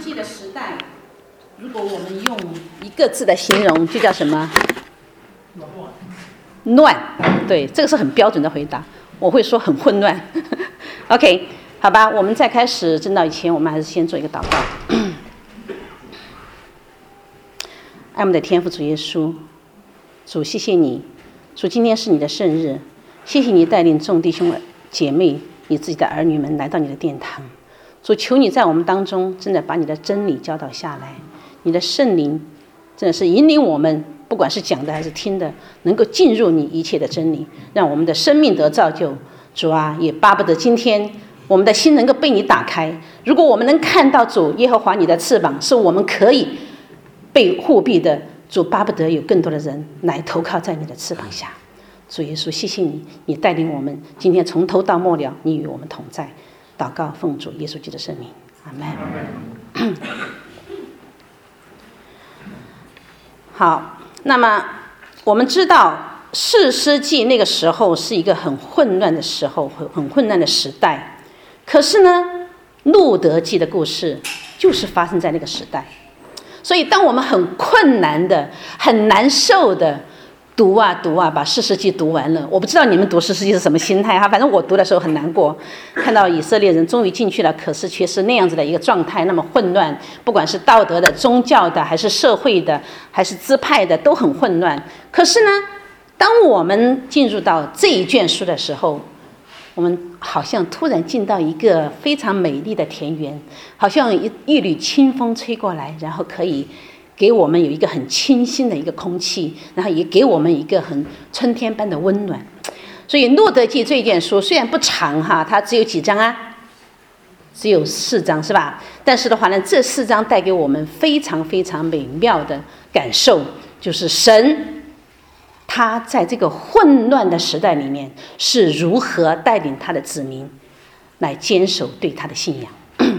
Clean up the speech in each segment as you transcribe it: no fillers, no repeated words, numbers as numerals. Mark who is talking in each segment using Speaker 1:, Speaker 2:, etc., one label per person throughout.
Speaker 1: 记的时代，如果我们用一个字的形容，就叫什么？乱。对，这个是很标准的回答。我会说很混乱。OK， 好吧，我们在开始正道以前，我们还是先做一个祷告。爱我们的天父主耶稣，主谢谢你，主今天是你的圣日，谢谢你带领众弟兄姐妹，你自己的儿女们来到你的殿堂。主求你在我们当中真的把你的真理教导下来，你的圣灵真的是引领我们，不管是讲的还是听的，能够进入你一切的真理，让我们的生命得造就。主啊，也巴不得今天我们的心能够被你打开。如果我们能看到主耶和华你的翅膀是我们可以被护庇的，主巴不得有更多的人来投靠在你的翅膀下。主耶稣，谢谢你，你带领我们今天从头到末了，你与我们同在。祷告奉主耶稣基督的圣名，阿们。好，那么我们知道士师记那个时候是一个很混乱的时候，很混乱的时代。可是呢，路德记的故事就是发生在那个时代。所以当我们很困难的、很难受的读啊，把士师记读完了，我不知道你们读士师记是什么心态哈，反正我读的时候很难过，看到以色列人终于进去了，可是却是那样子的一个状态，那么混乱，不管是道德的、宗教的，还是社会的，还是支派的，都很混乱。可是呢，当我们进入到这一卷书的时候，我们好像突然进到一个非常美丽的田园，好像一缕清风吹过来，然后可以给我们有一个很清新的一个空气，然后也给我们一个很春天般的温暖。所以路德记这件书虽然不长哈，它只有几章啊？只有4章是吧？但是的话呢，这4章带给我们非常非常美妙的感受，就是神他在这个混乱的时代里面是如何带领他的子民来坚守对他的信仰。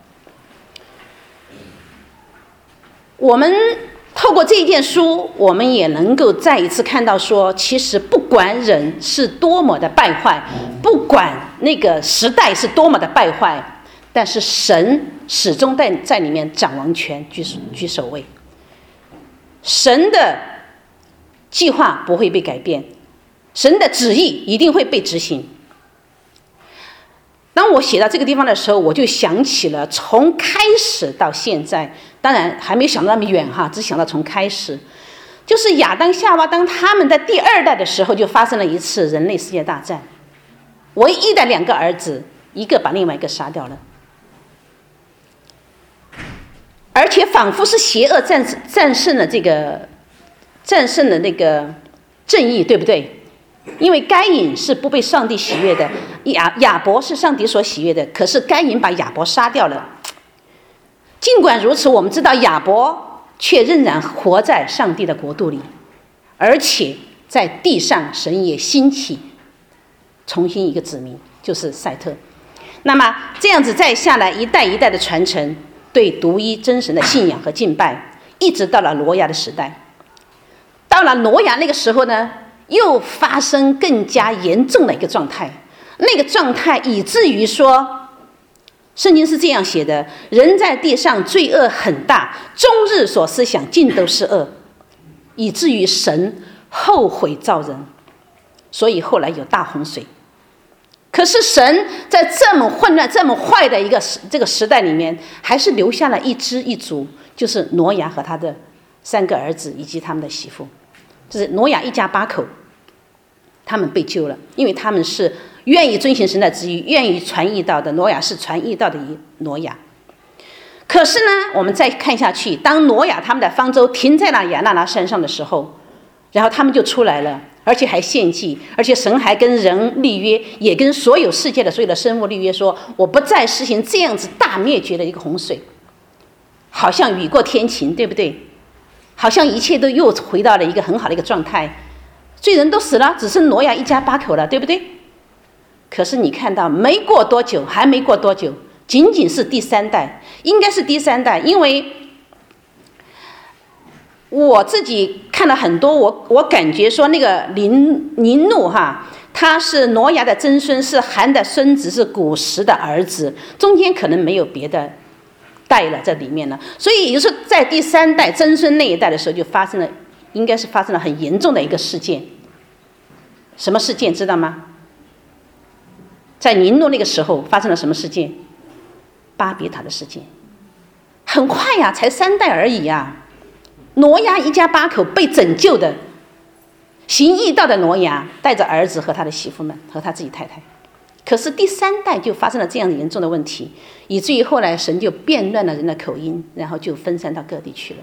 Speaker 1: 我们透过这一件书，我们也能够再一次看到说，其实不管人是多么的败坏，不管那个时代是多么的败坏，但是神始终在里面掌王权，居首位。神的计划不会被改变，神的旨意一定会被执行。当我写到这个地方的时候，我就想起了从开始到现在，当然还没有想到那么远哈，只想到从开始，就是亚当夏娃当他们的第2代的时候，就发生了一次人类世界大战，唯一的2个儿子，一个把另外一个杀掉了，而且仿佛是邪恶战胜了那个正义，对不对？因为该隐是不被上帝喜悦的，亚伯是上帝所喜悦的，可是该隐把亚伯杀掉了。尽管如此，我们知道亚伯却仍然活在上帝的国度里，而且在地上神也兴起重新一个子民，就是赛特。那么这样子再下来，一代一代的传承对独一真神的信仰和敬拜，一直到了挪亚的时代。到了挪亚那个时候呢，又发生更加严重的一个状态，那个状态以至于说，圣经是这样写的：人在地上罪恶很大，终日所思想尽都是恶，以至于神后悔造人，所以后来有大洪水。可是神在这么混乱、这么坏的这个时代里面，还是留下了一支一族，就是挪亚和他的3个儿子以及他们的媳妇，就是挪亚一家8口，他们被救了，因为他们是愿意遵行神的旨意，愿意传义道的。挪亚是传义道的挪亚。可是呢，我们再看下去，当挪亚他们的方舟停在了亚那拉山上的时候，然后他们就出来了，而且还献祭，而且神还跟人立约，也跟所有世界的所有的生物立约说，我不再实行这样子大灭绝的一个洪水，好像雨过天晴，对不对？好像一切都又回到了一个很好的一个状态，罪人都死了，只剩挪亚一家8口了，对不对？可是你看到没过多久，还没过多久，仅仅是第3代，应该是第3代，因为我自己看了很多，我感觉说那个尼怒哈，他是挪亚的曾孙，是含的孙子，是古时的儿子，中间可能没有别的代了在里面了。所以也就是在第3代曾孙那一代的时候，就发生了，应该是发生了很严重的一个事件。什么事件知道吗？在尼诺那个时候发生了什么事件？巴别塔的事件。很快呀，才3代而已呀。挪亚一家8口被拯救的，行义道的挪亚带着儿子和他的媳妇们和他自己太太。可是第3代就发生了这样严重的问题，以至于后来神就变乱了人的口音，然后就分散到各地去了。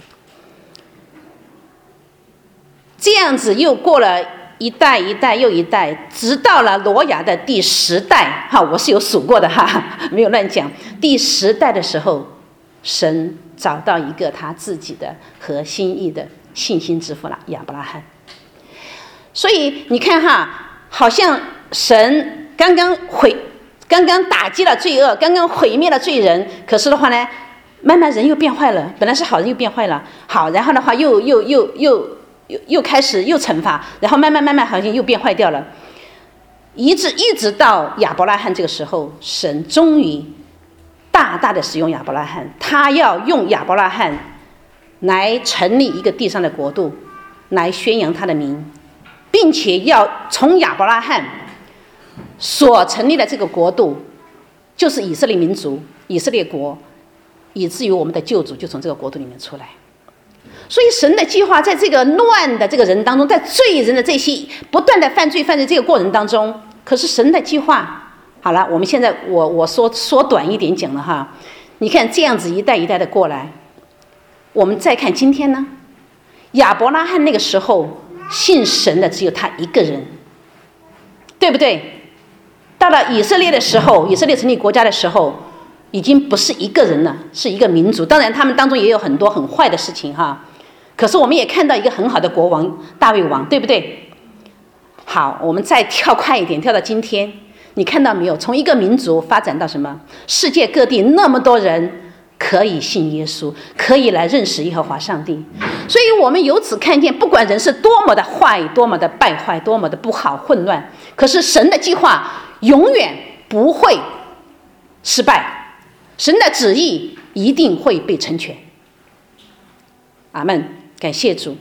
Speaker 1: 这样子又过了一代一代又一代，直到了挪亚的第10代，我是有数过的没有乱讲。第10代的时候，神找到一个他自己的和心意的信心之父了，亚伯拉罕。所以你看好像神刚刚打击了罪恶，刚刚毁灭了罪人，可是的话呢，慢慢人又变坏了，本来是好人又变坏了，好，然后的话又开始又惩罚，然后慢慢好像又变坏掉了，一直到亚伯拉罕这个时候，神终于大大的使用亚伯拉罕，他要用亚伯拉罕来成立一个地上的国度，来宣扬他的名，并且要从亚伯拉罕所成立的这个国度，就是以色列民族、以色列国，以至于我们的救主就从这个国度里面出来。所以神的计划在这个乱的这个人当中，在罪人的这些不断的犯罪这个过程当中，可是神的计划，好了，我们现在我说短一点讲了你看这样子一代一代的过来，我们再看今天呢，亚伯拉罕那个时候信神的只有他一个人，对不对？到了以色列的时候，以色列成立国家的时候，已经不是一个人了，是一个民族。当然他们当中也有很多很坏的事情可是我们也看到一个很好的国王大卫王，对不对？好，我们再跳快一点，跳到今天，你看到没有？从一个民族发展到什么？世界各地那么多人可以信耶稣，可以来认识耶和华上帝。所以我们由此看见，不管人是多么的坏，多么的败坏，多么的不好混乱，可是神的计划永远不会失败，神的旨意一定会被成全。阿们，感谢主。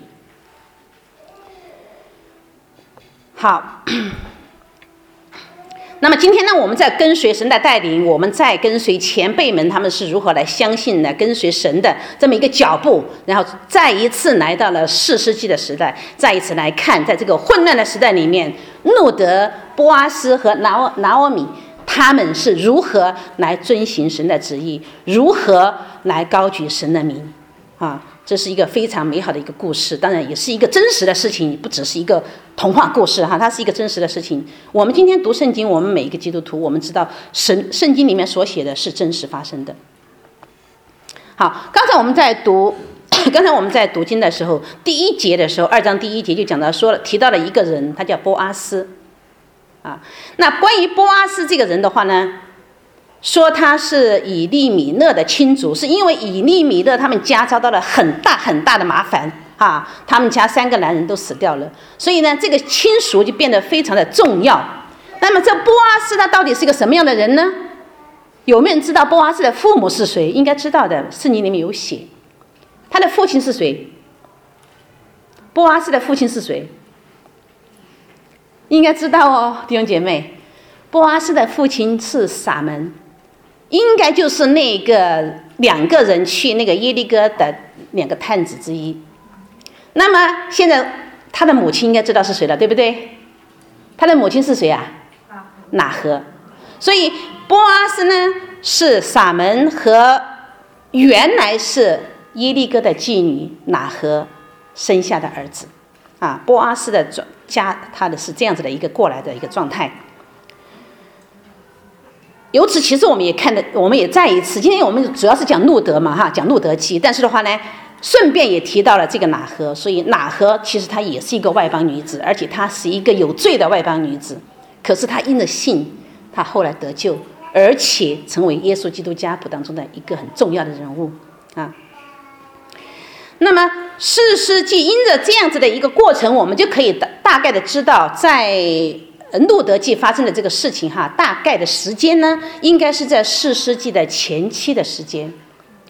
Speaker 1: 好，那么今天呢，我们在跟随神的带领，我们在跟随前辈们他们是如何来相信的，跟随神的这么一个脚步，然后再一次来到了4世纪的时代，再一次来看在这个混乱的时代里面，路德、波阿斯和拿俄米他们是如何来遵行神的旨意，如何来高举神的名这是一个非常美好的一个故事，当然也是一个真实的事情，不只是一个童话故事它是一个真实的事情。我们今天读圣经，我们每一个基督徒，我们知道圣经里面所写的是真实发生的。好，刚才我们在读经的时候，第1节的时候，2章第1节就讲到提到了一个人，他叫波阿斯那关于波阿斯这个人的话呢，说他是以利米勒的亲族，是因为以利米勒他们家遭到了很大很大的麻烦他们家3个男人都死掉了，所以呢这个亲属就变得非常的重要。那么这波阿斯他到底是个什么样的人呢？有没有人知道波阿斯的父母是谁？应该知道的，圣经里面有写。他的父亲是谁？波阿斯的父亲是谁？应该知道哦，弟兄姐妹。波阿斯的父亲是撒门，应该就是那个2个人去那个耶利哥的2个探子之一。那么现在他的母亲应该知道是谁了，对不对？他的母亲是谁拿合。所以波阿斯呢是撒门和原来是耶利哥的妓女拿合生下的儿子波阿斯的家，他的是这样子的一个过来的一个状态。由此其实我们也再一次，今天我们主要是讲路德嘛讲路德记，但是的话呢顺便也提到了这个拿合。所以拿合其实她也是一个外邦女子，而且她是一个有罪的外邦女子，可是她因着信，她后来得救，而且成为耶稣基督家谱当中的一个很重要的人物那么4世纪因着这样子的一个过程，我们就可以大概的知道在路德记发生的这个事情大概的时间呢，应该是在4世纪的前期的时间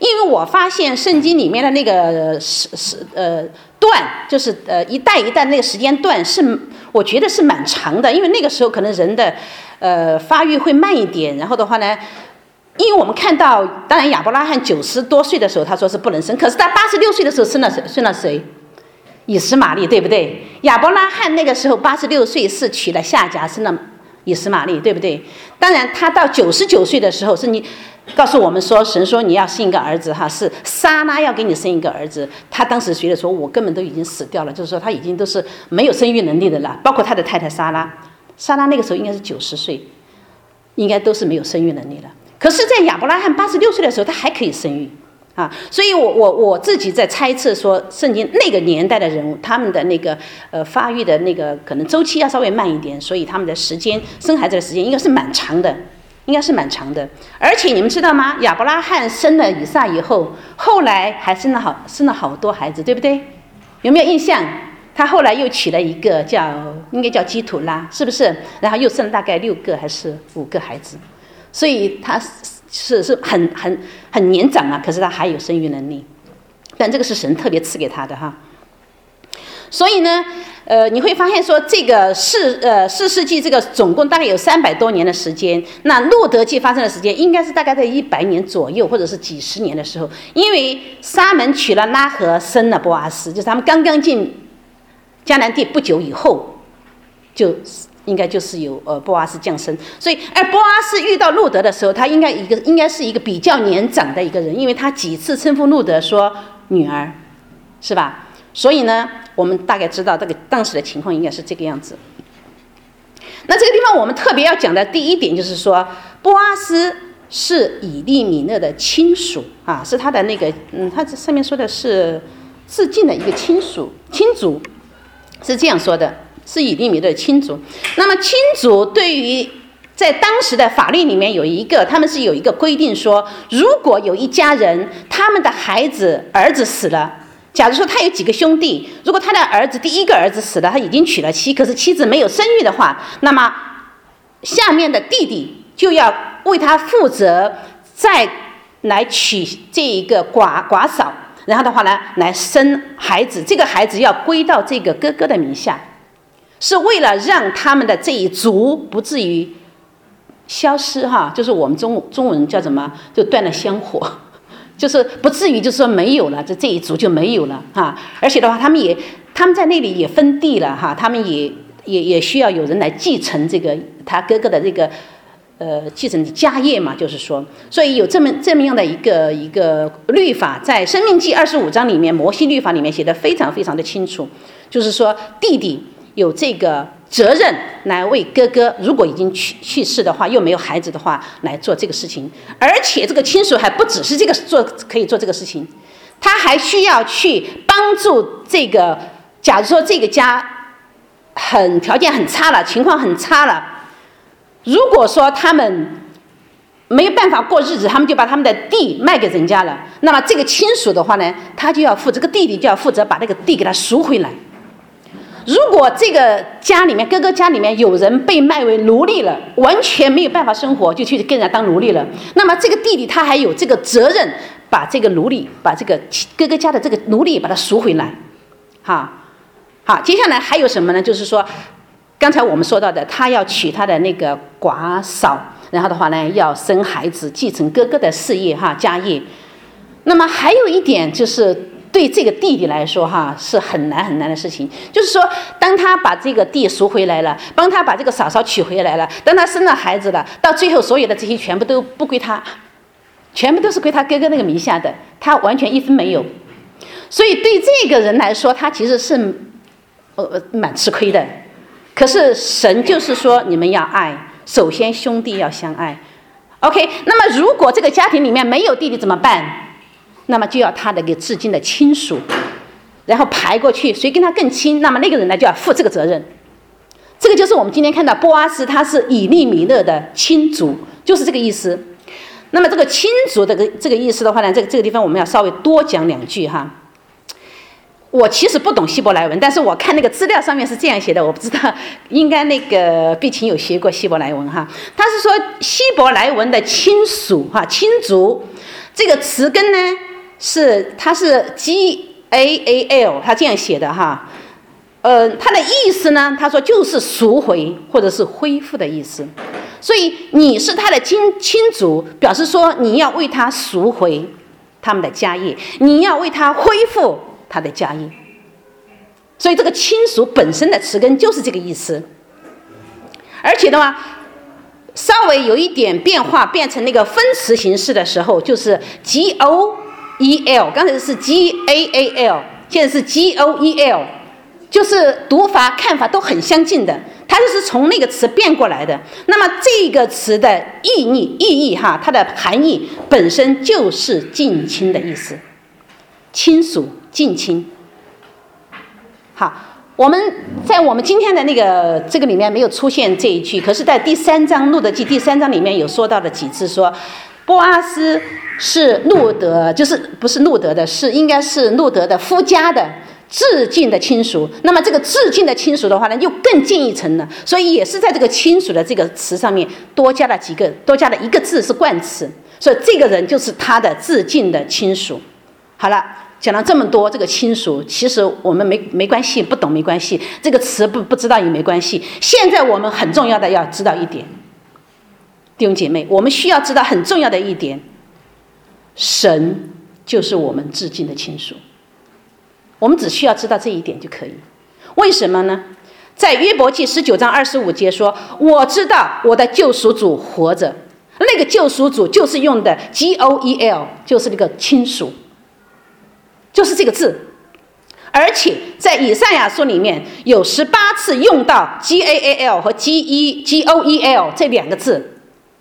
Speaker 1: 因为我发现圣经里面的那个段，就是一代一代那个时间段我觉得是蛮长的，因为那个时候可能人的发育会慢一点，然后的话呢，因为我们看到，当然亚伯拉罕90多岁的时候他说是不能生，可是他86岁的时候生了谁？以实玛利，对不对？亚伯拉罕那个时候86岁是娶了夏甲，生了以实玛利，对不对？当然他到99岁的时候，是你告诉我们说，神说你要生一个儿子哈，是撒拉要给你生一个儿子。他当时觉得说我根本都已经死掉了，就是说他已经都是没有生育能力的了，包括他的太太撒拉那个时候应该是90岁，应该都是没有生育能力了。可是在亚伯拉罕86岁的时候他还可以生育啊，所以我自己在猜测说，圣经那个年代的人物，他们的那个发育的那个可能周期要稍微慢一点，所以他们的时间生孩子的时间应该是蛮长的，而且你们知道吗？亚伯拉罕生了以撒以后，后来还生了好多孩子，对不对？有没有印象？他后来又娶了一个应该叫基土拉，是不是？然后又生了大概6个还是5个孩子，所以他是很年长啊，可是他还有生育能力，但这个是神特别赐给他的哈。所以呢，你会发现说，这个4世纪这个总共大概有300多年的时间。那路德记发生的时间应该是大概在100年左右，或者是几十年的时候。因为撒门娶了拉合，生了波阿斯，就是他们刚刚进迦南地不久以后，应该就是有波阿斯降生。所以而波阿斯遇到路德的时候，他应该是一个比较年长的一个人，因为他几次称呼路德说女儿，是吧？所以呢，我们大概知道这个当时的情况应该是这个样子。那这个地方我们特别要讲的第一点就是说，波阿斯是以利米勒的亲属啊，是他的那个他这上面说的是至近的一个亲族，是这样说的，是以利米勒的亲族。那么亲族对于在当时的法律里面他们是有一个规定说，如果有一家人他们的儿子死了，假如说他有几个兄弟，如果他的第一个儿子死了，他已经娶了妻，可是妻子没有生育的话，那么下面的弟弟就要为他负责，再来娶这一个寡嫂，然后的话呢来生孩子，这个孩子要归到这个哥哥的名下，是为了让他们的这一族不至于消失哈，就是我们中文叫什么，就断了香火，就是不至于就是说没有了，这一族就没有了哈。而且的话，他们在那里也分地了哈，他们也需要有人来继承这个他哥哥的这个继承家业嘛，就是说，所以有这么样的一个律法，在申命记25章里面，摩西律法里面写的非常非常的清楚，就是说弟弟有这个责任来为哥哥，如果已经去世的话，又没有孩子的话，来做这个事情。而且这个亲属还不只是可以做这个事情，他还需要去帮助这个，假如说这个家条件很差了，情况很差了，如果说他们没有办法过日子，他们就把他们的地卖给人家了，那么这个亲属的话呢，这个弟弟就要负责把那个地给他赎回来。如果这个家里面，哥哥家里面有人被卖为奴隶了，完全没有办法生活，就去跟人家当奴隶了，那么这个弟弟他还有这个责任，把这个哥哥家的这个奴隶把他赎回来。好，接下来还有什么呢？就是说刚才我们说到的，他要娶他的那个寡嫂，然后的话呢要生孩子，继承哥哥的事业家业。那么还有一点就是对这个弟弟来说是很难的事情，就是说当他把这个地赎回来了，帮他把这个嫂嫂娶回来了，当他生了孩子了，到最后所有的这些全部都不归他，全部都是归他哥哥那个名下的，他完全一分没有。所以对这个人来说，他其实是蛮吃亏的。可是神就是说你们要爱，首先兄弟要相爱。 OK， 那么如果这个家庭里面没有弟弟怎么办？那么就要他的至亲的亲属，然后排过去，谁跟他更亲，那么那个人呢就要负这个责任。这个就是我们今天看到波阿斯，他是以利米勒的亲族，就是这个意思。那么这个亲族的这个意思的话呢，这个地方我们要稍微多讲两句哈。 我其实不懂希伯来文，但是我看那个资料上面是这样写的，我不知道，应该那个碧琴有学过希伯来文哈。他是说希伯来文的亲属哈，亲族这个词根呢它是 GAAL， 他这样写的哈。它的意思呢，他说就是赎回或者是恢复的意思。所以你是他的亲族，表示说你要为他赎回他们的家业，你要为他恢复他的家业。所以这个亲属本身的词根就是这个意思。而且的话，稍微有一点变化，变成那个分词形式的时候，就是 GOEL， 刚才是 GAAL， 现在是 GOEL， 就是读法看法都很相近的，它就是从那个词变过来的。那么这个词的意义哈，它的含义本身就是近亲的意思，亲属近亲。好，我们今天的这个里面没有出现这一句，可是在第3章路得记第3章里面有说到的几次，说波阿斯是路得，就是不是路得的，应该是路得的夫家的至近的亲属。那么这个至近的亲属的话呢，又更近一层了，所以也是在这个亲属的这个词上面多加了一个字是冠词，所以这个人就是他的至近的亲属。好了。讲了这么多，这个亲属其实我们没关系，不懂没关系，这个词不知道也没关系。现在我们很重要的要知道一点，弟兄姐妹，我们需要知道很重要的一点，神就是我们至近的亲属。我们只需要知道这一点就可以。为什么呢？在约伯记19章25节说：“我知道我的救赎主活着。”那个救赎主就是用的 GOEL， 就是那个亲属。就是这个字，而且在以赛亚书里面有18次用到 GAAL 和 GOEL 这2个字。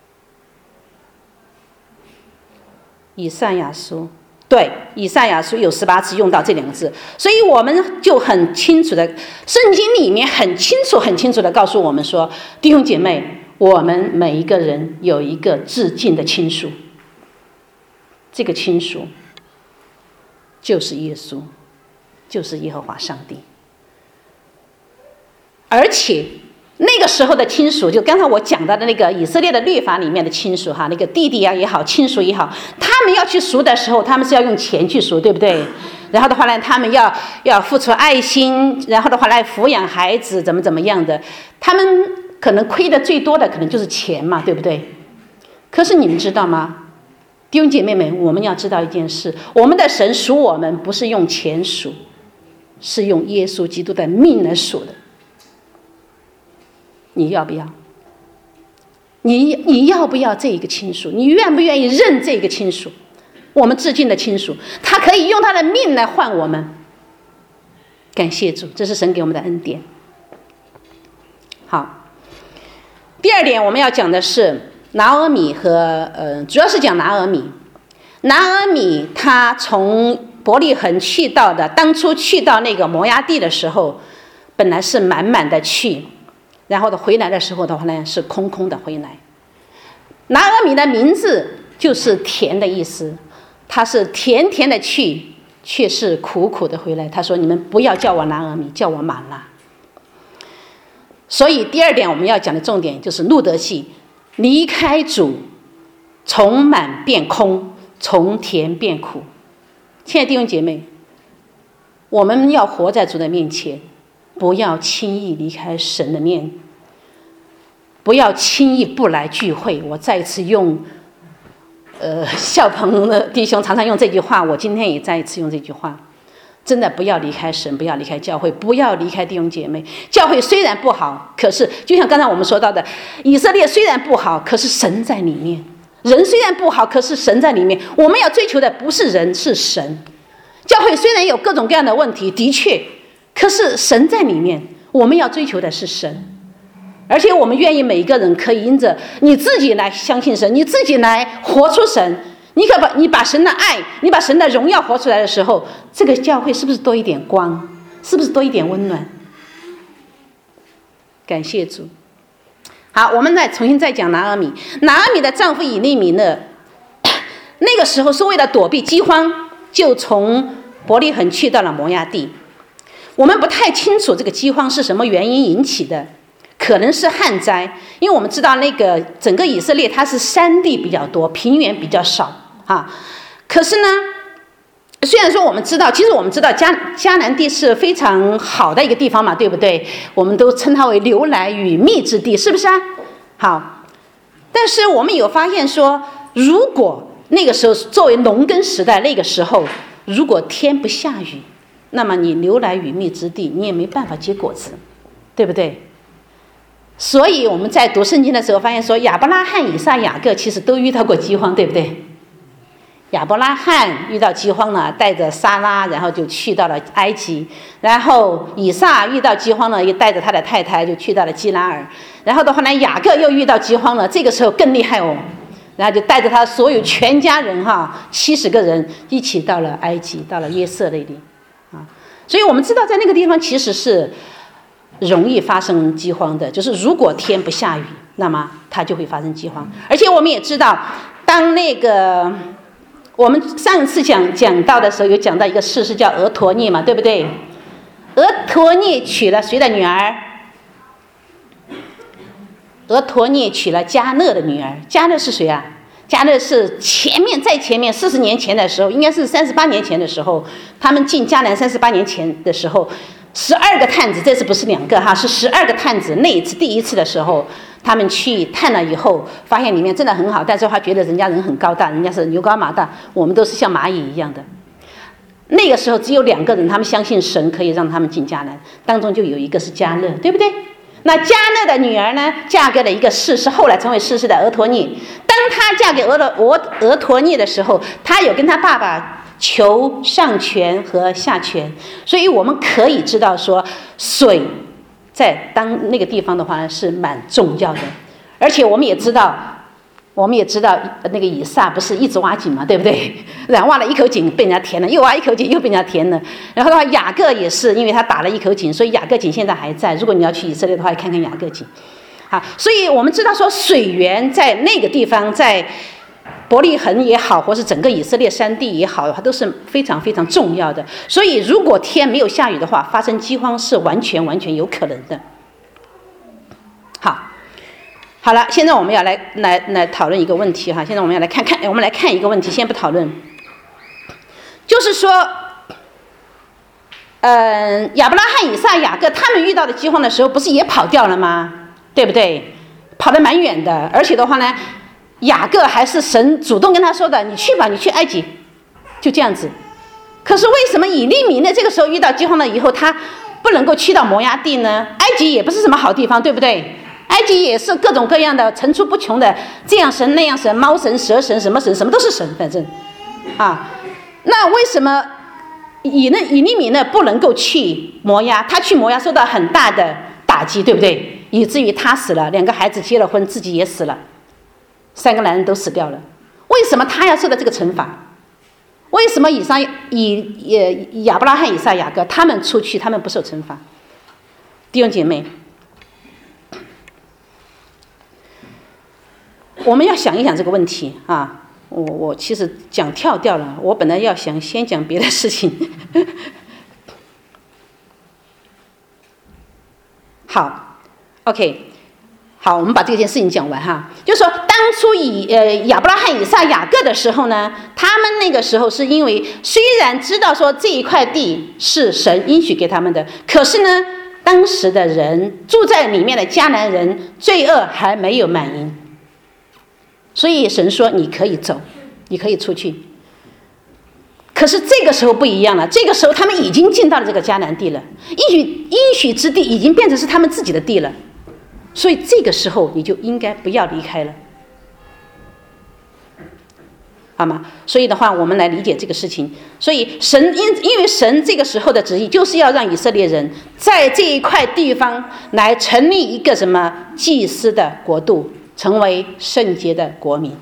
Speaker 1: 以赛亚书有18次用到这2个字，所以我们就很清楚的，圣经里面很清楚的告诉我们说，弟兄姐妹，我们每一个人有一个至近的亲属，这个亲属就是耶稣，就是耶和华上帝。而且那个时候的亲属，就刚才我讲到的那个以色列的律法里面的亲属哈，那个弟弟啊也好，亲属也好，他们要去赎的时候，他们是要用钱去赎，对不对？然后的话呢，他们要付出爱心，然后的话来抚养孩子，怎么样的，他们可能亏的最多的可能就是钱嘛，对不对？可是你们知道吗？弟兄姐妹们，我们要知道一件事，我们的神赎我们不是用钱赎，是用耶稣基督的命来赎的。你要不要？你要不要这一个亲属？你愿不愿意认这个亲属？我们至近的亲属，他可以用他的命来换我们。感谢主，这是神给我们的恩典。好，第2点我们要讲的是拿俄米和主要是讲拿俄米。拿俄米他从伯利恒当初去到那个摩押地的时候，本来是满满的去，然后回来的时候的话呢，是空空的回来。拿俄米的名字就是甜的意思，他是甜甜的去，却是苦苦的回来。他说：“你们不要叫我拿俄米，叫我玛拿。”所以第2点我们要讲的重点就是路得记。离开主，从满变空，从甜变苦。亲爱的弟兄姐妹，我们要活在主的面前，不要轻易离开神的面，不要轻易不来聚会。我再一次用孝鹏的弟兄常常用这句话，我今天也再一次用这句话，真的不要离开神，不要离开教会，不要离开弟兄姐妹。教会虽然不好，可是就像刚才我们说到的，以色列虽然不好，可是神在里面；人虽然不好，可是神在里面。我们要追求的不是人，是神。教会虽然有各种各样的问题，的确，可是神在里面。我们要追求的是神，而且我们愿意每一个人可以因着你自己来相信神，你自己来活出神。你把神的爱，你把神的荣耀活出来的时候，这个教会是不是多一点光？是不是多一点温暖？感谢主。好，我们重新讲拿俄米。拿俄米的丈夫以利米勒，那个时候是为了躲避饥荒，就从伯利恒去到了摩押地。 我们不太清楚这个饥荒是什么原因引起的，可能是旱灾，因为我们知道那个整个以色列它是山地比较多，平原比较少啊。可是呢，虽然说我们知道，其实我们知道迦南地是非常好的一个地方嘛，对不对？我们都称它为流奶与蜜之地，是不是啊？好，但是我们有发现说，如果那个时候作为农耕时代，那个时候如果天不下雨，那么你流奶与蜜之地，你也没办法结果子，对不对？所以我们在读圣经的时候发现说，亚伯拉罕、以撒、雅各其实都遇到过饥荒，对不对？亚伯拉罕遇到饥荒了，带着撒拉，然后就去到了埃及。然后以撒遇到饥荒了，又带着他的太太就去到了基拉尔。然后的话呢，雅各又遇到饥荒了，这个时候更厉害哦。然后就带着他所有全家人70个人一起到了埃及，到了约瑟那里啊。所以我们知道，在那个地方其实是容易发生饥荒的，就是如果天不下雨，那么它就会发生饥荒。而且我们也知道，当那个我们上一次讲到的时候，有讲到一个事是叫俄陀聶嘛，对不对？俄陀聶娶了谁的女儿？俄陀聶娶了迦勒的女儿。迦勒是谁啊？迦勒是在前面40年前的时候，应该是38年前的时候，他们进迦南38年前的时候，12个探子，这次不是2个是12个探子。那一次第一次的时候，他们去探了以后，发现里面真的很好，但是他觉得人家人很高大，人家是牛高马大，我们都是像蚂蚁一样的。那个时候只有2个人，他们相信神可以让他们进迦南，当中就有一个是迦勒，对不对？那迦勒的女儿呢，嫁给了一个士师，后来成为士师的俄陀聶。当她嫁给俄陀聶的时候，她有跟她爸爸求上权和下权，所以我们可以知道说，水在当那个地方的话是蛮重要的。而且我们也知道那个以撒不是一直挖井嘛，对不对？然后挖了一口井被人家填了，又挖一口井又被人家填了。然后的话，雅各也是，因为他打了一口井，所以雅各井现在还在。如果你要去以色列的话，看看雅各井。好，所以我们知道说，水源在那个地方，在伯利恒也好，或是整个以色列山地也好，它都是非常非常重要的。所以如果天没有下雨的话，发生饥荒是完全有可能的。好了，现在我们要来讨论一个问题哈。现在我们要来看一个问题，先不讨论，就是说，亚伯拉罕、以撒、雅各他们遇到的饥荒的时候，不是也跑掉了吗？对不对？跑得蛮远的，而且的话呢，雅各还是神主动跟他说的，你去吧，你去埃及，就这样子。可是为什么以利米呢？这个时候遇到饥荒了以后，他不能够去到摩押地呢？埃及也不是什么好地方，对不对？埃及也是各种各样的层出不穷的这样神那样神，猫神蛇神什么神什么都是神，反正那为什么以利米呢不能够去摩押？他去摩押受到很大的打击，对不对？以至于他死了，2个孩子结了婚，自己也死了，3个男人都死掉了。为什么他要受到这个惩罚？为什么亚伯拉罕、以撒、雅各他们出去，他们不受惩罚？弟兄姐妹，我们要想一想这个问题啊！我其实讲跳掉了，我本来要先讲别的事情。好 ，OK， 好，我们把这件事情讲完哈。就是说，当初亚伯拉罕、以撒、雅各的时候呢，他们那个时候是因为虽然知道说这一块地是神应许给他们的，可是呢，当时的人住在里面的迦南人罪恶还没有满盈。所以神说你可以走，你可以出去。可是这个时候不一样了，这个时候他们已经进到了这个迦南地了，应许之地已经变成是他们自己的地了，所以这个时候你就应该不要离开了，好吗？所以的话，我们来理解这个事情。所以因为神这个时候的旨意就是要让以色列人在这一块地方来成立一个什么祭司的国度，成为圣洁的国民。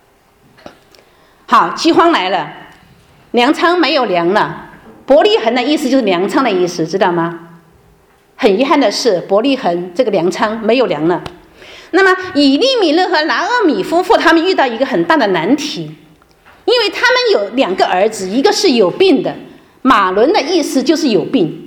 Speaker 1: 好，饥荒来了，粮仓没有粮了。伯利恒的意思就是粮仓的意思，知道吗？很遗憾的是，伯利恒这个粮仓没有粮了。那么以利米勒和拿俄米夫妇他们遇到一个很大的难题，因为他们有2个儿子，一个是有病的，马伦的意思就是有病，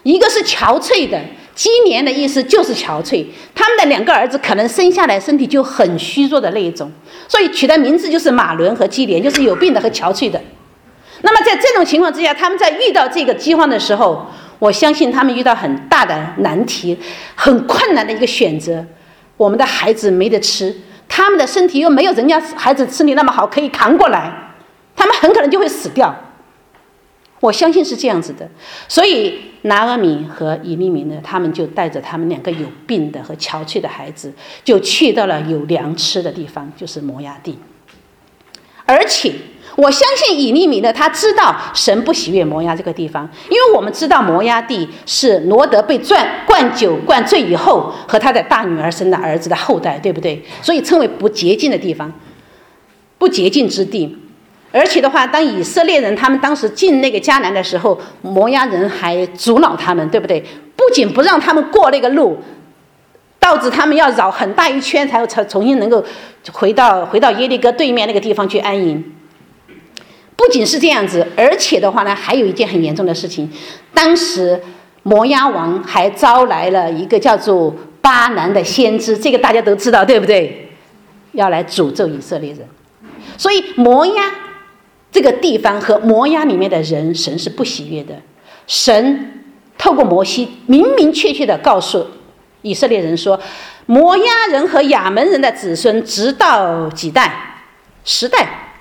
Speaker 1: 一个是憔悴的，基连的意思就是憔悴。他们的2个儿子可能生下来身体就很虚弱的那一种，所以取的名字就是马伦和基连，就是有病的和憔悴的。那么在这种情况之下，他们在遇到这个饥荒的时候，我相信他们遇到很大的难题，很困难的一个选择。我们的孩子没得吃，他们的身体又没有人家孩子身体那么好可以扛过来，他们很可能就会死掉。我相信是这样子的。所以拿俄米和以利米呢，他们就带着他们2个有病的和憔悴的孩子，就去到了有粮吃的地方，就是摩押地。而且我相信以利米呢，他知道神不喜悦摩押这个地方，因为我们知道摩押地是罗德被灌酒灌醉以后和他的大女儿生的儿子的后代，对不对？所以称为不洁净的地方，不洁净之地。而且的话，当以色列人他们当时进那个迦南的时候，摩押人还阻挠他们，对不对？不仅不让他们过那个路，导致他们要绕很大一圈才重新能够回到耶利哥对面那个地方去安营。不仅是这样子，而且的话呢，还有一件很严重的事情，当时摩押王还招来了一个叫做巴兰的先知，这个大家都知道，对不对？要来诅咒以色列人。所以摩押这个地方和摩押里面的人，神是不喜悦的。神透过摩西明明确确的告诉以色列人说，摩押人和亚门人的子孙直到几代？10代，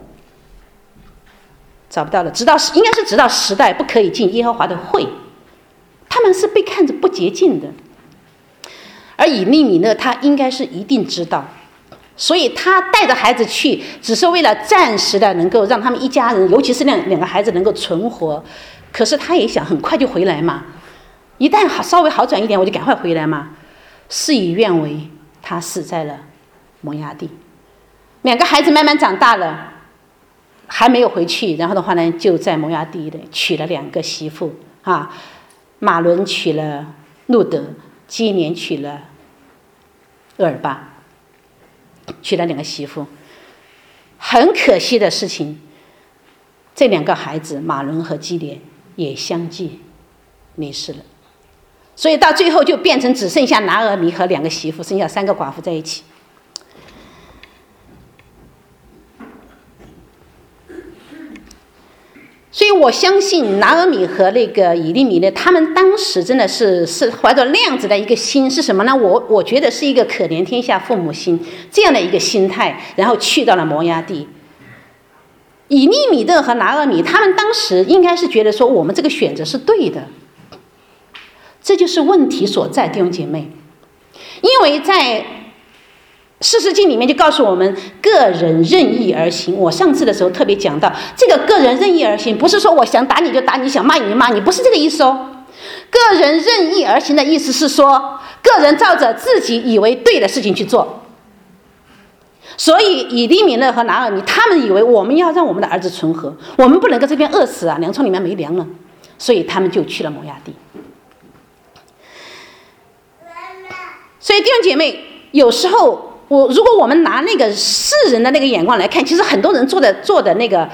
Speaker 1: 找不到了，应该是直到10代不可以进耶和华的会，他们是被看着不洁净的。而以利米呢，他应该是一定知道，所以他带着孩子去，只是为了暂时的能够让他们一家人，尤其是两个孩子能够存活。可是他也想很快就回来嘛，一旦稍微好转一点，我就赶快回来嘛。事与愿违，他死在了摩押地。2个孩子慢慢长大了，还没有回去，然后的话呢，就在摩押地娶了2个媳妇啊，马伦娶了路德，基连娶了厄尔巴，娶了2个媳妇。很可惜的事情，这2个孩子马伦和基连也相继离世了，所以到最后就变成只剩下拿俄米和2个媳妇，剩下3个寡妇在一起。所以我相信拿俄米和那个以利米呢，他们当时真的是怀着那样子的一个心，是什么呢？我觉得是一个可怜天下父母心这样的一个心态，然后去到了摩押地。以利米勒和拿俄米他们当时应该是觉得说，我们这个选择是对的，这就是问题所在，弟兄姐妹。因为在士师记里面就告诉我们，个人任意而行。我上次的时候特别讲到，这个个人任意而行，不是说我想打你就打你，想骂你就骂你，不是这个意思哦。个人任意而行的意思是说，个人照着自己以为对的事情去做。所以以利米勒和拿俄米他们以为我们要让我们的儿子存活，我们不能够这边饿死啊，粮仓里面没粮了，所以他们就去了摩押地。所以弟兄姐妹，有时候如果我们拿那个世人的那个眼光来看，其实很多人做的那个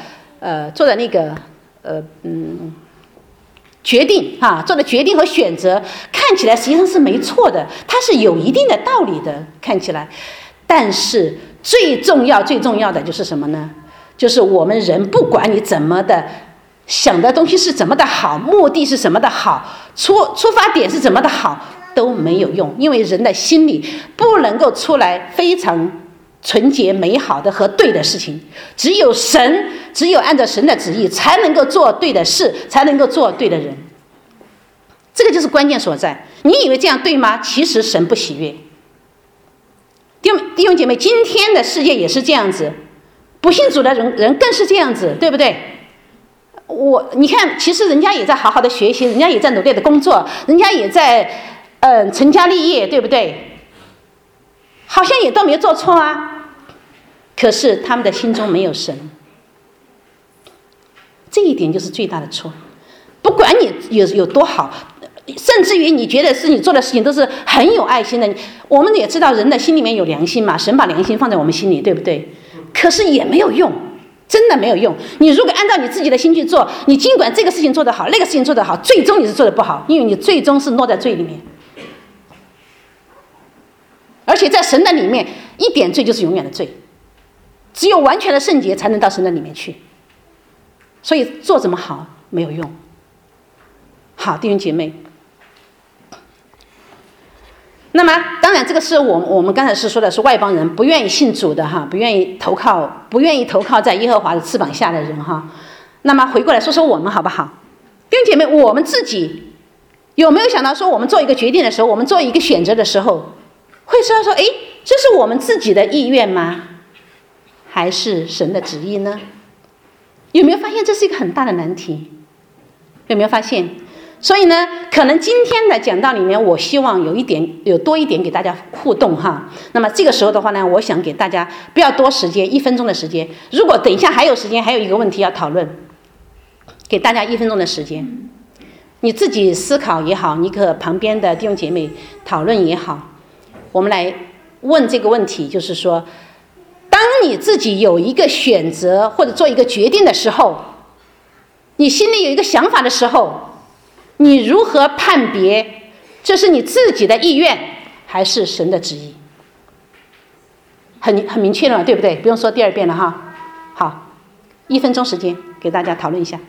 Speaker 1: 决定啊，做的决定和选择，看起来实际上是没错的，它是有一定的道理的，看起来。但是最重要的就是什么呢？就是我们人不管你怎么的想的东西是怎么的好，目的是什么的好，出发点是怎么的好，都没有用。因为人的心里不能够出来非常纯洁美好的和对的事情，只有按照神的旨意才能够做对的事，才能够做对的人。这个就是关键所在。你以为这样对吗？其实神不喜悦。弟兄姐妹，今天的世界也是这样子，不信主的人更是这样子，对不对？你看，其实人家也在好好的学习，人家也在努力的工作，人家也在成家立业，对不对？好像也都没有做错啊，可是他们的心中没有神，这一点就是最大的错。不管你有多好，甚至于你觉得是你做的事情都是很有爱心的，我们也知道人的心里面有良心嘛，神把良心放在我们心里，对不对？可是也没有用， 真的没有用。你如果按照你自己的心去做，你尽管这个事情做得好，那个事情做得好，最终你是做得不好，因为你最终是落在罪里面。而且在神的里面，一点罪就是永远的罪，只有完全的圣洁才能到神的里面去。所以做怎么好没有用。好，弟兄姐妹，那么当然这个是我们刚才是说的是外邦人，不愿意信主的哈，不愿意投靠在耶和华的翅膀下的人哈。那么回过来说说我们好不好？弟兄姐妹，我们自己有没有想到说，我们做一个决定的时候，我们做一个选择的时候，会知道说，这是我们自己的意愿吗？还是神的旨意呢？有没有发现这是一个很大的难题？有没有发现？所以呢，可能今天的讲道里面，我希望有多一点给大家互动哈。那么这个时候的话呢，我想给大家不要多时间，1分钟的时间。如果等一下还有时间，还有一个问题要讨论，给大家1分钟的时间，你自己思考也好，你和旁边的弟兄姐妹讨论也好，我们来问这个问题，就是说，当你自己有一个选择或者做一个决定的时候，你心里有一个想法的时候，你如何判别这是你自己的意愿还是神的旨意？很明确了，对不对？不用说第2遍了哈。好，1分钟时间给大家讨论一下。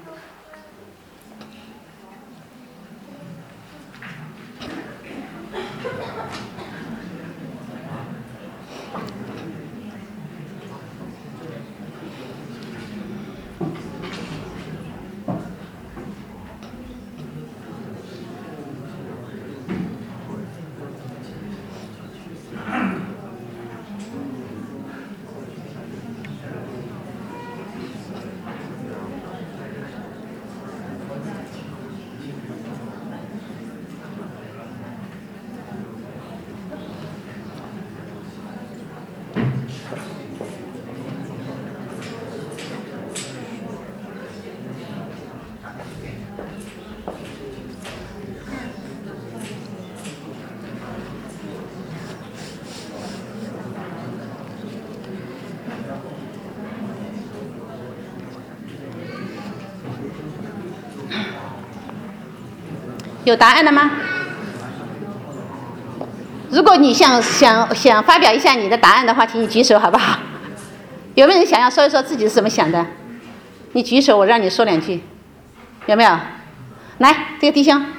Speaker 1: 有答案了吗？如果你想发表一下你的答案的话，请你举手好不好？有没有人想要说一说自己是怎么想的？你举手，我让你说2句，有没有？来，这个弟兄。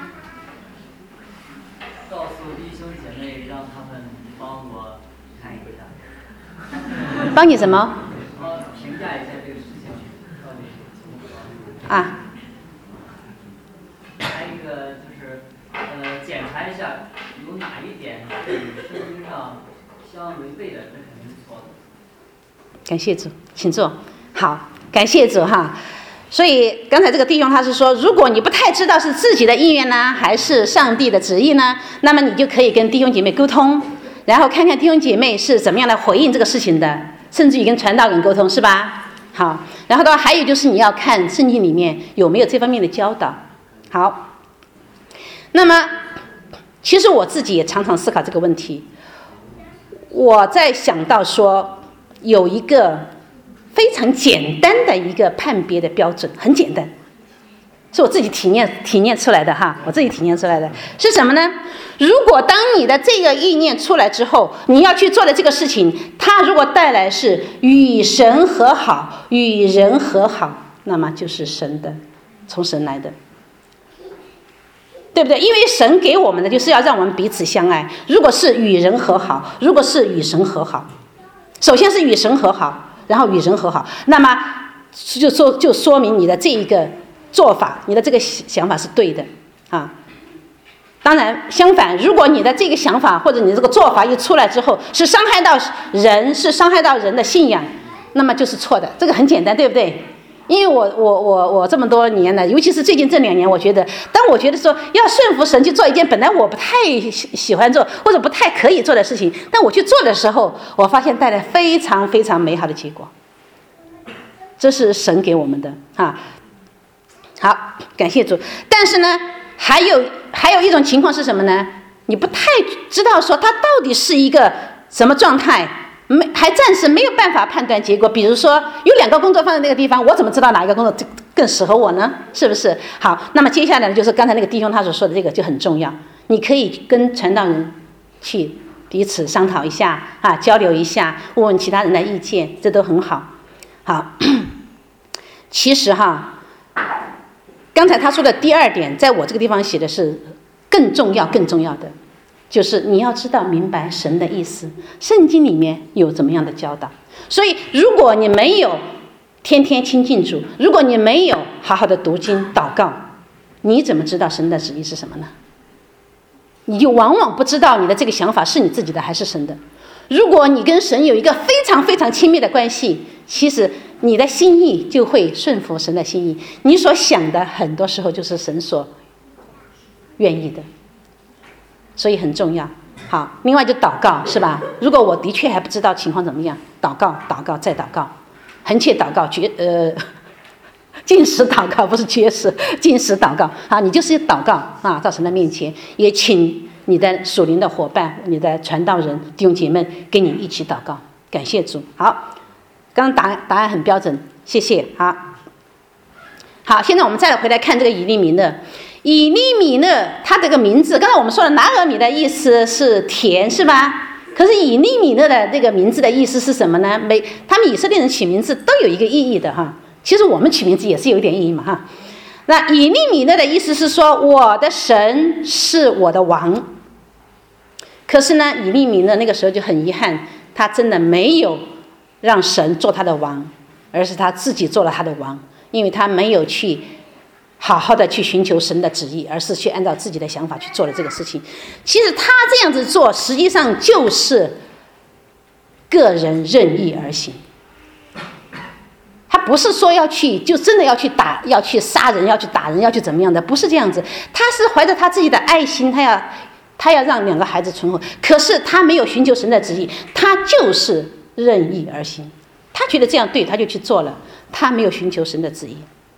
Speaker 2: 告诉弟兄姐妹，让他们帮我看一下。
Speaker 1: 帮你什么？
Speaker 2: 评价一下这个事情到底是怎么回事。
Speaker 1: 啊。
Speaker 2: 还有一个就是检查一下有哪一点是与圣经上相违背的，这肯定是错的。
Speaker 1: 感谢主，请坐。好，感谢主哈。所以刚才这个弟兄他是说，如果你不太知道是自己的意愿呢，还是上帝的旨意呢，那么你就可以跟弟兄姐妹沟通，然后看看弟兄姐妹是怎么样来回应这个事情的，甚至于跟传道人沟通，是吧？好，然后的话还有就是你要看圣经里面有没有这方面的教导。好，那么其实我自己也常常思考这个问题。我在想到说，有一个非常简单的一个判别的标准，很简单，是我自己体验出来的哈，我自己体验出来的是什么呢？如果当你的这个意念出来之后，你要去做的这个事情，它如果带来是与神和好、与人和好，那么就是神的，从神来的。对不对？因为神给我们的就是要让我们彼此相爱。如果是与人和好，如果是与神和好，首先是与神和好，然后与人和好，那么就说明你的这一个做法，你的这个想法是对的啊。当然，相反，如果你的这个想法或者你这个做法一出来之后，是伤害到人，是伤害到人的信仰，那么就是错的。这个很简单，对不对？因为我这么多年了，尤其是最近这2年，我觉得，当我觉得说要顺服神去做一件本来我不太喜欢做或者不太可以做的事情，但我去做的时候，我发现带来非常非常美好的结果。这是神给我们的啊。好，感谢主。但是呢，还有一种情况是什么呢？你不太知道说它到底是一个什么状态， 还暂时没有办法判断结果。比如说有2个工作放在那个地方，我怎么知道哪一个工作更适合我呢？是不是？好，那么接下来呢，就是刚才那个弟兄他所说的这个就很重要，你可以跟传道人去彼此商讨一下啊，交流一下，问问其他人的意见，这都很好。好，其实刚才他说的第2点，在我这个地方写的是更重要的，就是你要知道明白神的意思，圣经里面有怎么样的教导。所以如果你没有天天亲近主，如果你没有好好的读经祷告，你怎么知道神的旨意是什么呢？你就往往不知道你的这个想法是你自己的还是神的。如果你跟神有一个非常非常亲密的关系，其实你的心意就会顺服神的心意，你所想的很多时候就是神所愿意的，所以很重要。好，另外就祷告，是吧？如果我的确还不知道情况怎么样，祷告再祷告，恳切祷告，禁食祷告，不是绝食，禁食祷告啊！你就是祷告啊，到神的面前，也请你的属灵的伙伴，你的传道人弟兄姐妹跟你一起祷告，感谢主。好，刚刚答案很标准，谢谢。好，现在我们再来回来看这个以利米勒。以利米勒他这个名字，刚才我们说了拿俄米的意思是田，是吧？可是以利米勒的这个名字的意思是什么呢？他们以色列人起名字都有一个意义的哈。其实我们取名字也是有一点意义嘛哈。那以利米勒的意思是说，我的神是我的王。可是呢，以利米勒那个时候就很遗憾，他真的没有让神做他的王，而是他自己做了他的王，因为他没有去好好的去寻求神的旨意，而是去按照自己的想法去做了这个事情。其实他这样子做，实际上就是个人任意而行。他不是说就真的要去打，要去杀人，要去打人，要去怎么样的，不是这样子。他是怀着他自己的爱心，他要让2个孩子存活，可是他没有寻求神的旨意，他就是任意而行。他觉得这样对，他就去做了，他没有寻求神的旨意。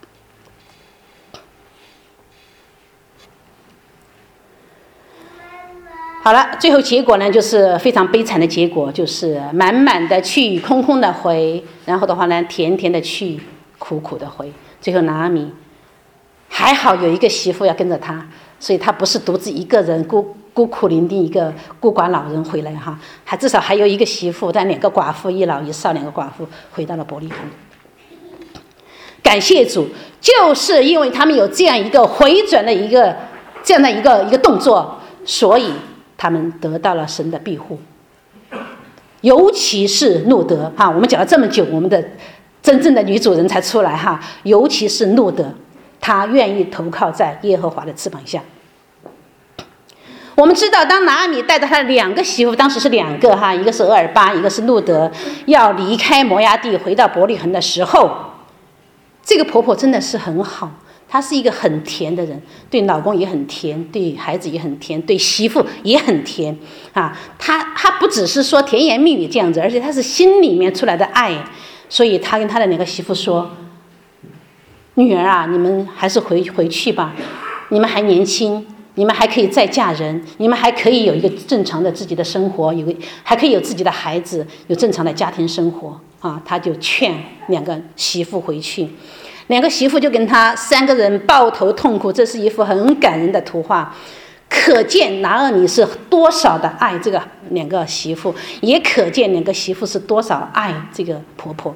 Speaker 1: 好了，最后结果呢，就是非常悲惨的结果，就是满满的去，空空的回，然后的话呢，甜甜的去，苦苦的回。最后拿俄米还好有一个媳妇要跟着他，所以他不是独自一个人孤苦伶仃一个孤寡老人回来哈，还至少还有一个媳妇，但2个寡妇，一老一少2个寡妇回到了伯利恒。感谢主，就是因为他们有这样一个回转的这样的一个动作，所以他们得到了神的庇护。尤其是路德哈，我们讲了这么久，我们的真正的女主人才出来哈，尤其是路德，她愿意投靠在耶和华的翅膀下。我们知道，当拿俄米带着他的2个媳妇，当时是2个哈，一个是俄尔巴，一个是路德，要离开摩押地回到伯利恒的时候，这个婆婆真的是很好，她是一个很甜的人，对老公也很甜，对孩子也很甜，对媳妇也很甜啊。她不只是说甜言蜜语这样子，而且她是心里面出来的爱，所以她跟她的2个媳妇说：“女儿啊，你们还是回去吧，你们还年轻。”你们还可以再嫁人，你们还可以有一个正常的自己的生活，还可以有自己的孩子，有正常的家庭生活啊！他就劝2个媳妇回去，2个媳妇就跟他3个人抱头痛哭，这是一幅很感人的图画，可见拿俄米是多少的爱这个2个媳妇，也可见2个媳妇是多少爱这个婆婆。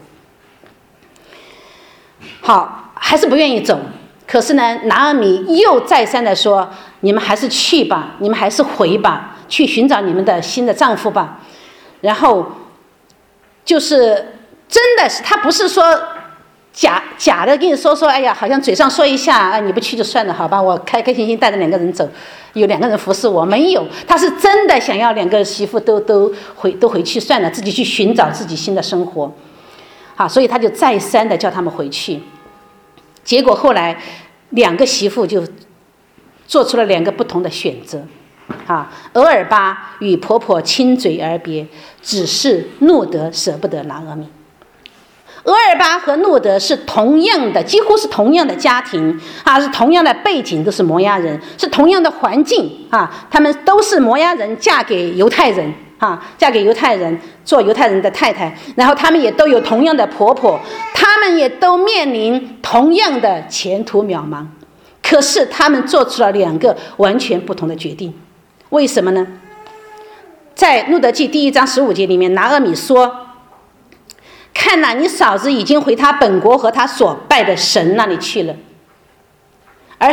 Speaker 1: 好，还是不愿意走。可是呢，拿俄米又再三的说：“你们还是去吧，你们还是回吧，去寻找你们的新的丈夫吧。”然后就是真的是，他不是说假的跟你说，哎呀，好像嘴上说一下，哎，你不去就算了，好吧，我开开心心带着2个人走，有2个人服侍我，没有，他是真的想要2个媳妇都回去算了，自己去寻找自己新的生活。好，所以他就再三的叫他们回去。结果后来2个媳妇就做出了2个不同的选择啊。俄尔巴与婆婆亲嘴而别，只是路德舍不得拿俄米。俄尔巴和路德是同样的，几乎是同样的家庭啊，是同样的背景，都是摩押人，是同样的环境啊，他们都是摩押人嫁给犹太人嫁给犹太人，做犹太人的太太，然后他们也都有同样的婆婆，他们也都面临同样的前途渺茫。可是他们做出了2个完全不同的决定，为什么呢？在路得记第1章15节里面，拿俄米说：“看哪，你嫂子已经回她本国和她所拜的神那里去了。”而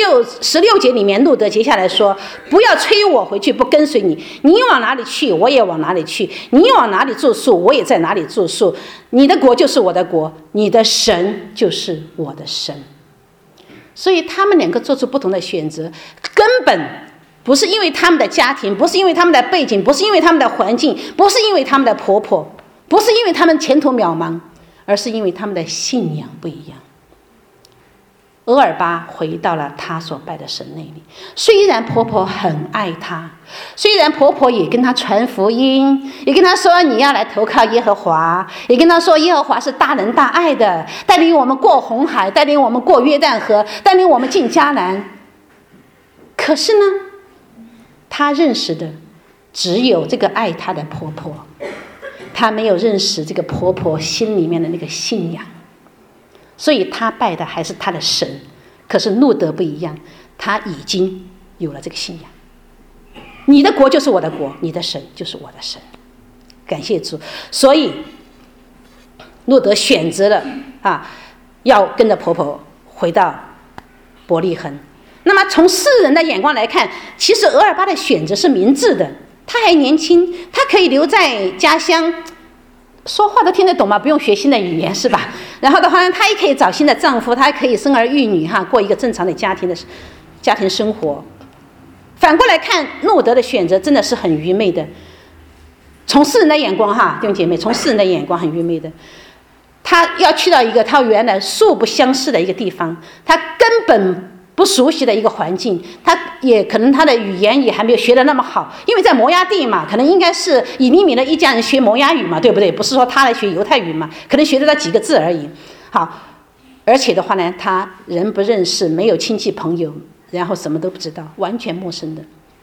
Speaker 1: 16节里面，路得接下来说：“不要催我回去，不跟随你。你往哪里去，我也往哪里去；你往哪里住宿，我也在哪里住宿。你的国就是我的国，你的神就是我的神。”所以他们2个做出不同的选择，根本不是因为他们的家庭，不是因为他们的背景，不是因为他们的环境，不是因为他们的婆婆，不是因为他们前途渺茫，而是因为他们的信仰不一样。俄尔巴回到了他所拜的神那里，虽然婆婆很爱他，虽然婆婆也跟他传福音，也跟他说你要来投靠耶和华，也跟他说耶和华是大能大爱的，带领我们过红海，带领我们过约旦河，带领我们进迦南。可是呢，他认识的只有这个爱他的婆婆，他没有认识这个婆婆心里面的那个信仰，所以他拜的还是他的神。可是路得不一样，他已经有了这个信仰，你的国就是我的国，你的神就是我的神。感谢主。所以路得选择了要跟着婆婆回到伯利恒。那么从世人的眼光来看，其实俄尔巴的选择是明智的，他还年轻，他可以留在家乡，说话都听得懂嘛，不用学新的语言，是吧？然后的话，她也可以找新的丈夫，她还可以生儿育女过一个正常的家庭生活。反过来看，路得的选择真的是很愚昧的。从世人的眼光弟兄姐妹，从世人的眼光很愚昧的。她要去到一个她原来素不相识的一个地方，她根本不熟悉的一个环境，他也可能他的语言也还没有学得那么好，因为在摩押地嘛，可能应该是以利米的一家人学摩押语嘛，对不对？不是说他来学犹太语嘛，可能学得到几个字而已。好，而且的话呢，他人不认识，没有亲戚朋友，然后什么都不知道，完全陌生的。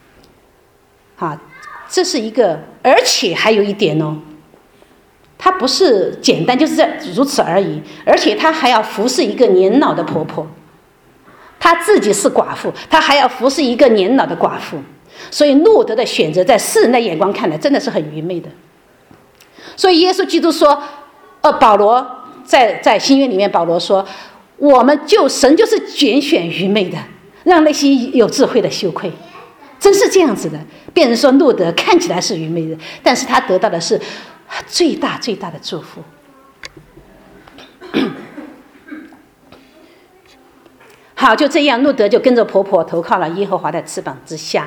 Speaker 1: 这是一个，而且还有一点他不是简单就是如此而已，而且他还要服侍一个年老的婆婆。他自己是寡妇，他还要服侍一个年老的寡妇，所以路得的选择在世人的眼光看来真的是很愚昧的。所以耶稣基督说，保罗在新约里面，保罗说，神就是拣选愚昧的，让那些有智慧的羞愧，真是这样子的。别人说路得看起来是愚昧的，但是他得到的是最大最大的祝福。好，就这样，路得就跟着婆婆投靠了耶和华的翅膀之下。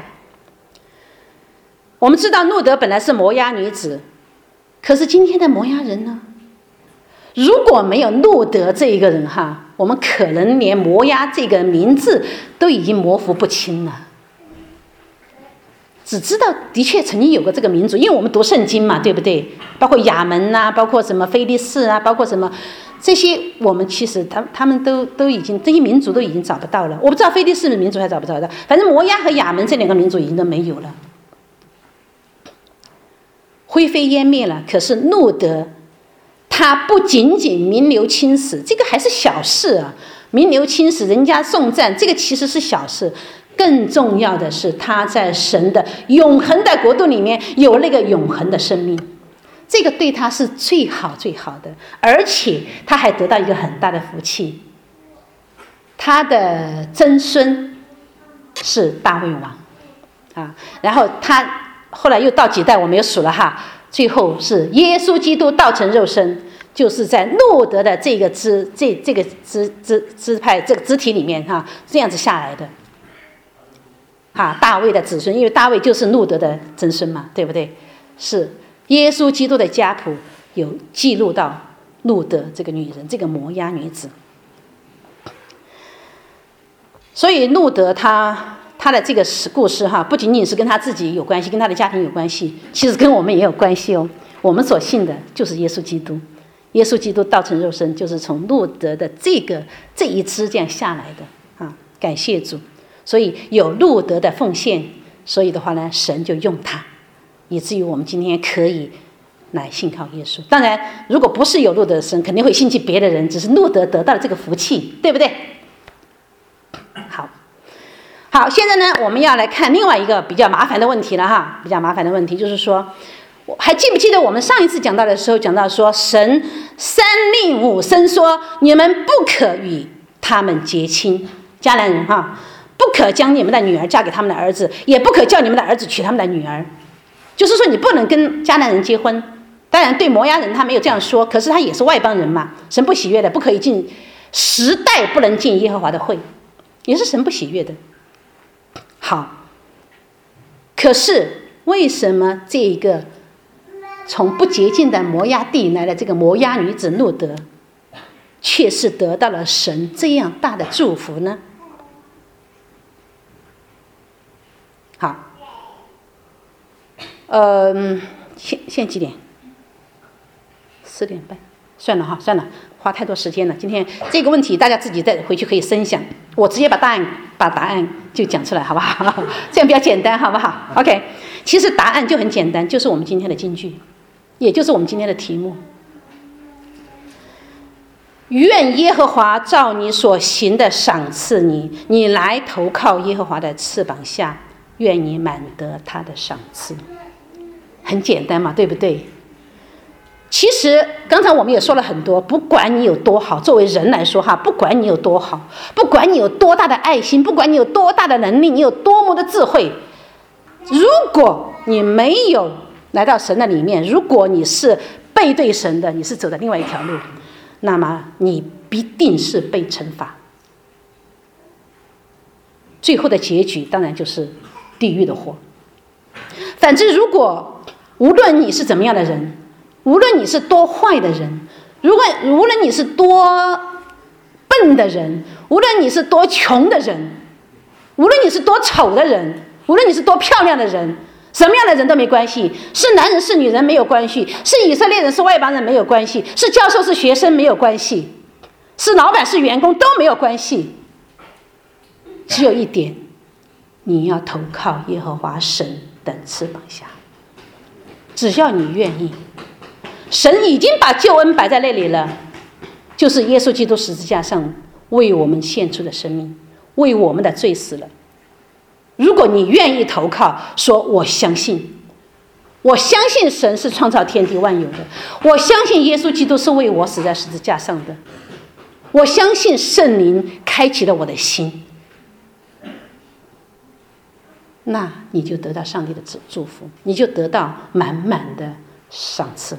Speaker 1: 我们知道路得本来是摩押女子，可是今天的摩押人呢？如果没有路得这一个人我们可能连摩押这个名字都已经模糊不清了。只知道的确曾经有过这个民族，因为我们读圣经嘛，对不对？包括亚门包括什么非利士包括什么这些，我们其实他们都已经，这些民族都已经找不到了。我不知道非利士的民族还找不找到，反正摩押和亚门这2个民族已经都没有了，灰飞烟灭了。可是路得他不仅仅名留青史，这个还是小事名留青史，人家颂赞，这个其实是小事。更重要的是，他在神的永恒的国度里面有那个永恒的生命，这个对他是最好最好的。而且他还得到一个很大的福气，他的曾孙是大卫王然后他后来又到几代我没有数了最后是耶稣基督道成肉身，就是在路得的这个支派这个支体里面这样子下来的大卫的子孙，因为大卫就是路得的曾孙嘛，对不对？是耶稣基督的家谱有记录到路得这个女人，这个摩押女子。所以路得他的这个故事不仅仅是跟他自己有关系，跟他的家庭有关系，其实跟我们也有关系我们所信的就是耶稣基督，耶稣基督道成肉身，就是从路得的这一支这样下来的感谢主。所以有路得的奉献，所以的话呢，神就用他以至于我们今天可以来信靠耶稣。当然如果不是有路德的神，肯定会兴起别的人，只是路德得到了这个福气，对不对？好，现在呢我们要来看另外一个比较麻烦的问题了哈。比较麻烦的问题就是说，还记不记得我们上一次讲到的时候讲到说，神三令五申说，你们不可与他们结亲，迦南人哈，不可将你们的女儿嫁给他们的儿子，也不可叫你们的儿子娶他们的女儿。就是说你不能跟迦南人结婚。当然对摩押人他没有这样说，可是他也是外邦人嘛，神不喜悦的，不可以进10代不能进耶和华的会，也是神不喜悦的。好，可是为什么这个从不洁净的摩押地来的这个摩押女子路德，却是得到了神这样大的祝福呢？好，现几点？4点半。算了哈，算了，花太多时间了。今天这个问题大家自己再回去可以深想，我直接把答案就讲出来，好不好？这样比较简单，好不好 ？OK， 其实答案就很简单，就是我们今天的金句，也就是我们今天的题目。愿耶和华照你所行的赏赐你，你来投靠耶和华的翅膀下，愿你满得他的赏赐。很简单嘛，对不对？其实刚才我们也说了很多，不管你有多好，作为人来说哈，不管你有多好，不管你有多大的爱心，不管你有多大的能力，你有多么的智慧，如果你没有来到神的里面，如果你是背对神的，你是走的另外一条路，那么你必定是被惩罚，最后的结局当然就是地狱的火。反之，如果无论你是怎么样的人，无论你是多坏的人，无论你是多笨的人，无论你是多穷的人，无论你是多丑的人，无论你是多漂亮的人，什么样的人都没关系，是男人是女人没有关系，是以色列人是外邦人没有关系，是教授是学生没有关系，是老板是员工都没有关系。只有一点，你要投靠耶和华神的翅膀下，只要你愿意，神已经把救恩摆在那里了，就是耶稣基督十字架上为我们献出的生命，为我们的罪死了。如果你愿意投靠，说我相信神是创造天地万有的，我相信耶稣基督是为我死在十字架上的，我相信圣灵开启了我的心，那你就得到上帝的祝福，你就得到满满的赏赐。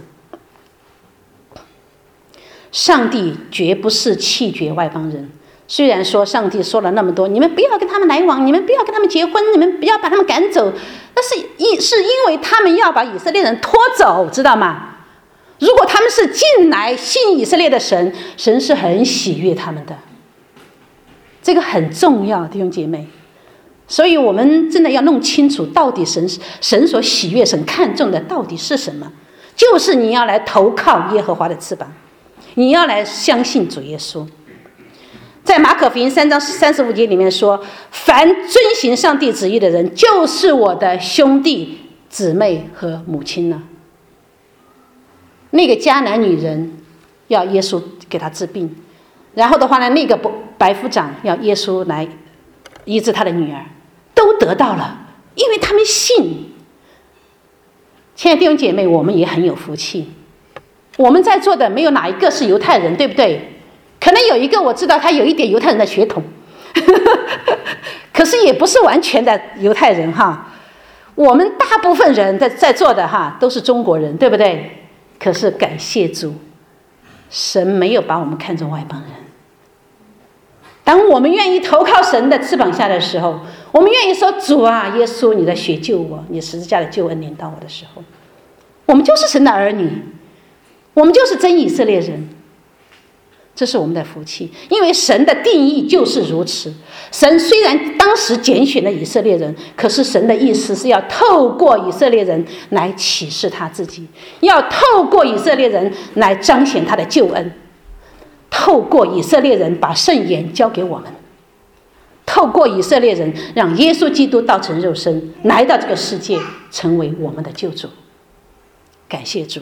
Speaker 1: 上帝绝不是弃绝外邦人，虽然说上帝说了那么多，你们不要跟他们来往，你们不要跟他们结婚，你们不要把他们赶走，但是因为他们要把以色列人拖走，知道吗？如果他们是进来信以色列的神，神是很喜悦他们的，这个很重要，弟兄姐妹。所以我们真的要弄清楚，到底神所喜悦、神看重的到底是什么？就是你要来投靠耶和华的翅膀，你要来相信主耶稣。在马可福音3章35节里面说，凡遵行上帝旨意的人，就是我的兄弟姊妹和母亲了。那个迦南女人要耶稣给她治病，然后的话呢，那个百夫长要耶稣来医治他的女儿，都得到了，因为他们信。亲爱的弟兄姐妹，我们也很有福气。我们在座的没有哪一个是犹太人，对不对？可能有一个我知道他有一点犹太人的血统可是也不是完全的犹太人哈。我们大部分人在座的哈都是中国人，对不对？可是感谢主，神没有把我们看作外邦人。当我们愿意投靠神的翅膀下的时候，我们愿意说，主啊，耶稣，你的血救我，你十字架的救恩临到我的时候，我们就是神的儿女，我们就是真以色列人。这是我们的福气，因为神的定义就是如此。神虽然当时拣选了以色列人，可是神的意思是要透过以色列人来启示他自己，要透过以色列人来彰显他的救恩，透过以色列人把圣言交给我们，透过以色列人让耶稣基督道成肉身来到这个世界， 成为我们的救主。感谢主。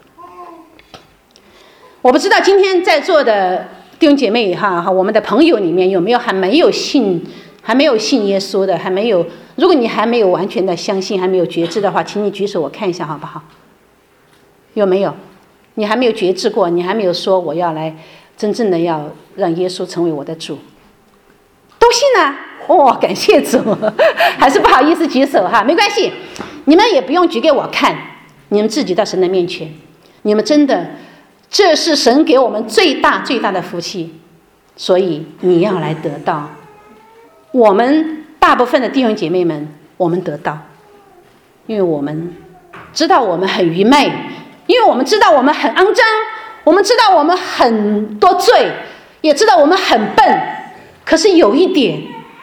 Speaker 1: 我不知道今天在座的弟兄姐妹哈，我们的朋友里面有没有还没有信耶稣的，如果你还没有完全的相信，还没有觉知的话，请你举手，我看一下好不好？有没有？你还没有觉知过，你还没有说我要来真正的要让耶稣成为我的主，都信啊！哦，感谢主，还是不好意思举手哈，没关系，你们也不用举给我看，你们自己到神的面前，你们真的，这是神给我们最大最大的福气，所以你要来得到。我们大部分的弟兄姐妹们，我们得到，因为我们知道我们很愚昧，因为我们知道我们很肮脏，我们知道我们很多罪，也知道我们很笨，可是有一点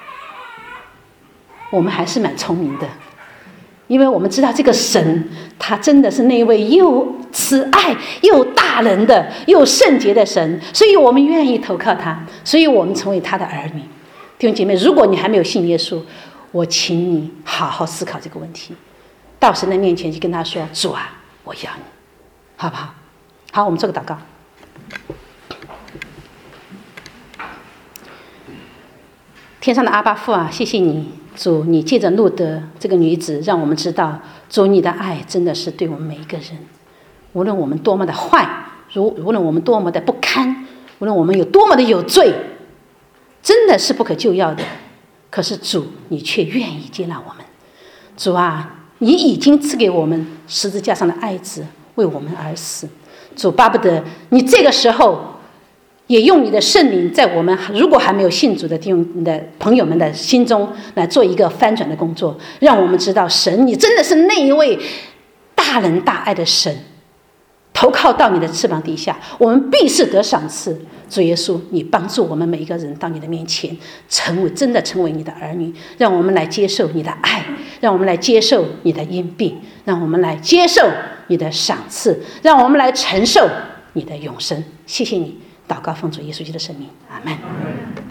Speaker 1: 我们还是蛮聪明的，因为我们知道这个神他真的是那位又慈爱又大能的又圣洁的神，所以我们愿意投靠他，所以我们成为他的儿女。弟兄姐妹，如果你还没有信耶稣，我请你好好思考这个问题，到神的面前去跟他说，主啊，我要你，好不好？好，我们做个祷告。天上的阿爸父啊，谢谢你，主，你借着路德这个女子，让我们知道，主，你的爱真的是对我们每一个人，无论我们多么的坏，无论我们多么的不堪，无论我们有多么的有罪，真的是不可救药的，可是主，你却愿意接纳我们。主啊，你已经赐给我们十字架上的爱子，为我们而死。主，巴不得你这个时候也用你的圣灵，在我们如果还没有信主的弟兄的朋友们的心中来做一个翻转的工作，让我们知道神，你真的是那一位大仁大爱的神，投靠到你的翅膀底下，我们必是得赏赐。主耶稣，你帮助我们每一个人到你的面前，真的成为你的儿女，让我们来接受你的爱，让我们来接受你的荫庇，让我们来接受你的赏赐，让我们来承受你的永生。谢谢你，祷告奉主耶稣基督的圣名，阿们。